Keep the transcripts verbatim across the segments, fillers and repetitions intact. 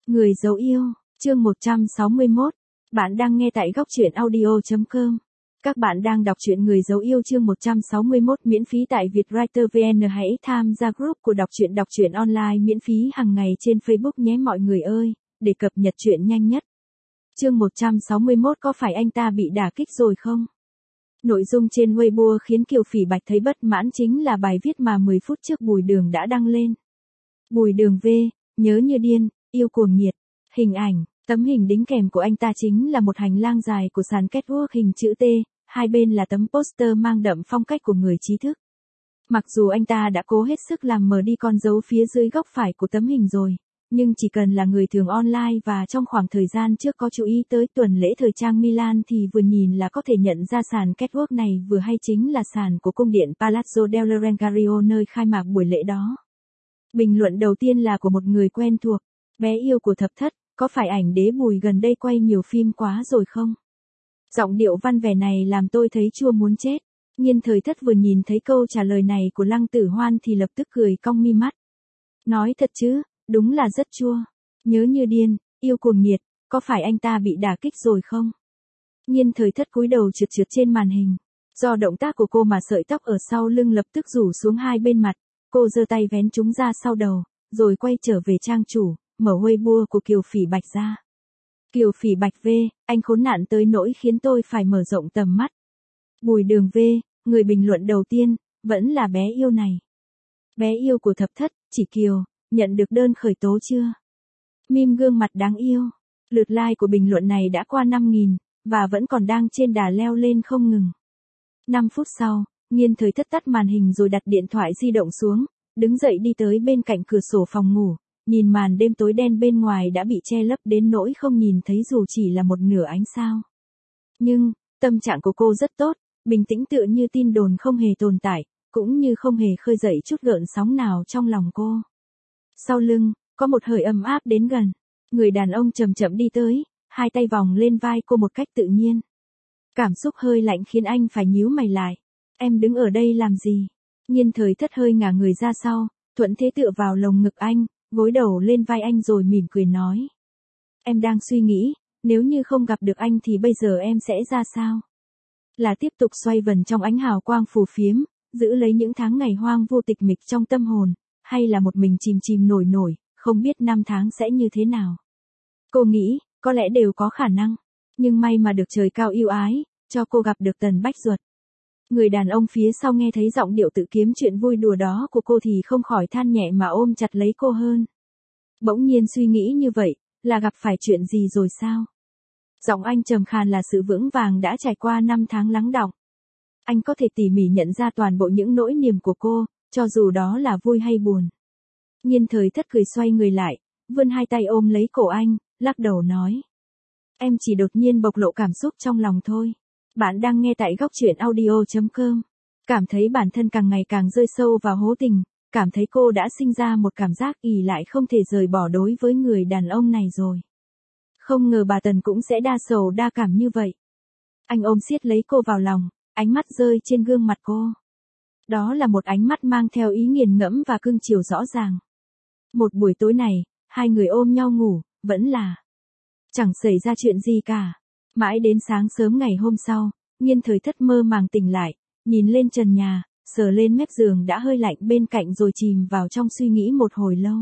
Người dấu yêu, chương một trăm sáu mươi mốt. Bạn đang nghe tại góc truyện audio chấm com. Các bạn đang đọc truyện Người dấu yêu chương một trăm sáu mươi mốt miễn phí tại Vietwriter vê en. Hãy tham gia group của đọc truyện đọc truyện online miễn phí hàng ngày trên Facebook nhé mọi người ơi, để cập nhật truyện nhanh nhất. Chương một trăm sáu mươi mốt có phải anh ta bị đả kích rồi không? Nội dung trên Weibo khiến Kiều Phỉ Bạch thấy bất mãn chính là bài viết mà mười phút trước Bùi Đường đã đăng lên. Bùi Đường V, nhớ như điên, yêu cuồng nhiệt. Hình ảnh, tấm hình đính kèm của anh ta chính là một hành lang dài của sàn catwalk hình chữ T, hai bên là tấm poster mang đậm phong cách của người trí thức. Mặc dù anh ta đã cố hết sức làm mờ đi con dấu phía dưới góc phải của tấm hình rồi, nhưng chỉ cần là người thường online và trong khoảng thời gian trước có chú ý tới tuần lễ thời trang Milan thì vừa nhìn là có thể nhận ra sàn catwalk này vừa hay chính là sàn của cung điện Palazzo del Rangario nơi khai mạc buổi lễ đó. Bình luận đầu tiên là của một người quen thuộc, bé yêu của thập thất, có phải ảnh đế Bùi gần đây quay nhiều phim quá rồi không? Giọng điệu văn vẻ này làm tôi thấy chua muốn chết. Nhiên Thời Thất vừa nhìn thấy câu trả lời này của Lăng Tử Hoan thì lập tức cười cong mi mắt. Nói thật chứ, đúng là rất chua. Nhớ như điên, yêu cuồng nhiệt, có phải anh ta bị đả kích rồi không? Nhiên Thời Thất cúi đầu trượt trượt trên màn hình. Do động tác của cô mà sợi tóc ở sau lưng lập tức rủ xuống hai bên mặt. Cô giơ tay vén chúng ra sau đầu, rồi quay trở về trang chủ, mở Weibo của Kiều Phỉ Bạch ra. Kiều Phỉ Bạch V, anh khốn nạn tới nỗi khiến tôi phải mở rộng tầm mắt. Bùi Đường V, người bình luận đầu tiên, vẫn là bé yêu này. Bé yêu của thập thất, chỉ Kiều, nhận được đơn khởi tố chưa? Meme gương mặt đáng yêu. Lượt like của bình luận này đã qua năm nghìn, và vẫn còn đang trên đà leo lên không ngừng. năm phút sau, Nhiên Thời Thất tắt màn hình rồi đặt điện thoại di động xuống, đứng dậy đi tới bên cạnh cửa sổ phòng ngủ, nhìn màn đêm tối đen bên ngoài đã bị che lấp đến nỗi không nhìn thấy dù chỉ là một nửa ánh sao. Nhưng, tâm trạng của cô rất tốt, bình tĩnh tựa như tin đồn không hề tồn tại, cũng như không hề khơi dậy chút gợn sóng nào trong lòng cô. Sau lưng, có một hơi ấm áp đến gần, người đàn ông chậm chậm đi tới, hai tay vòng lên vai cô một cách tự nhiên. Cảm xúc hơi lạnh khiến anh phải nhíu mày lại. Em đứng ở đây làm gì? Nhiên Thời Thất hơi ngả người ra sau, thuận thế tựa vào lồng ngực anh, gối đầu lên vai anh rồi mỉm cười nói. Em đang suy nghĩ, nếu như không gặp được anh thì bây giờ em sẽ ra sao? Là tiếp tục xoay vần trong ánh hào quang phù phiếm, giữ lấy những tháng ngày hoang vô tịch mịch trong tâm hồn, hay là một mình chìm chìm nổi nổi, không biết năm tháng sẽ như thế nào? Cô nghĩ, có lẽ đều có khả năng, nhưng may mà được trời cao yêu ái, cho cô gặp được Tần Bách Duật. Người đàn ông phía sau nghe thấy giọng điệu tự kiếm chuyện vui đùa đó của cô thì không khỏi than nhẹ mà ôm chặt lấy cô hơn. Bỗng nhiên suy nghĩ như vậy, là gặp phải chuyện gì rồi sao? Giọng anh trầm khàn là sự vững vàng đã trải qua năm tháng lắng đọng. Anh có thể tỉ mỉ nhận ra toàn bộ những nỗi niềm của cô, cho dù đó là vui hay buồn. Nhiên Thời Thất cười xoay người lại, vươn hai tay ôm lấy cổ anh, lắc đầu nói. Em chỉ đột nhiên bộc lộ cảm xúc trong lòng thôi. Bạn đang nghe tại góc truyện audio chấm com. Cảm thấy bản thân càng ngày càng rơi sâu vào hố tình, cảm thấy cô đã sinh ra một cảm giác ỷ lại không thể rời bỏ đối với người đàn ông này rồi. Không ngờ bà Tần cũng sẽ đa sầu đa cảm như vậy. Anh ôm siết lấy cô vào lòng, ánh mắt rơi trên gương mặt cô. Đó là một ánh mắt mang theo ý nghiền ngẫm và cưng chiều rõ ràng. Một buổi tối này, hai người ôm nhau ngủ, vẫn là chẳng xảy ra chuyện gì cả. Mãi đến sáng sớm ngày hôm sau, Nhiên Thời Thất mơ màng tỉnh lại, nhìn lên trần nhà, sờ lên mép giường đã hơi lạnh bên cạnh rồi chìm vào trong suy nghĩ một hồi lâu.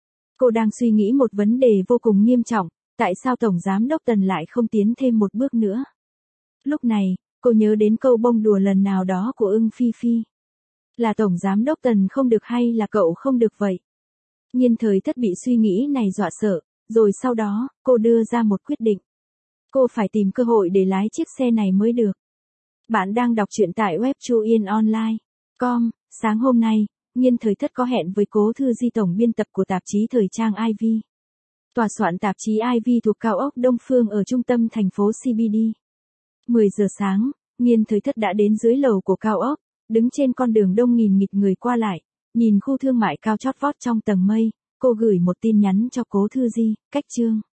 Cô đang suy nghĩ một vấn đề vô cùng nghiêm trọng, tại sao Tổng Giám Đốc Tần lại không tiến thêm một bước nữa? Lúc này, cô nhớ đến câu bông đùa lần nào đó của Ưng Phi Phi. Là Tổng Giám Đốc Tần không được hay là cậu không được vậy? Nhiên Thời Thất bị suy nghĩ này dọa sợ, rồi sau đó, cô đưa ra một quyết định. Cô phải tìm cơ hội để lái chiếc xe này mới được. Bạn đang đọc truyện tại web chuyenonline chấm com. Sáng hôm nay, Nhiên Thời Thất có hẹn với Cố Thư Di tổng biên tập của tạp chí thời trang i vê. Tòa soạn tạp chí i vê thuộc cao ốc Đông Phương ở trung tâm thành phố xê bê đê. mười giờ sáng, Nhiên Thời Thất đã đến dưới lầu của cao ốc, đứng trên con đường đông nghìn nghịt người qua lại, nhìn khu thương mại cao chót vót trong tầng mây, cô gửi một tin nhắn cho Cố Thư Di, cách chương.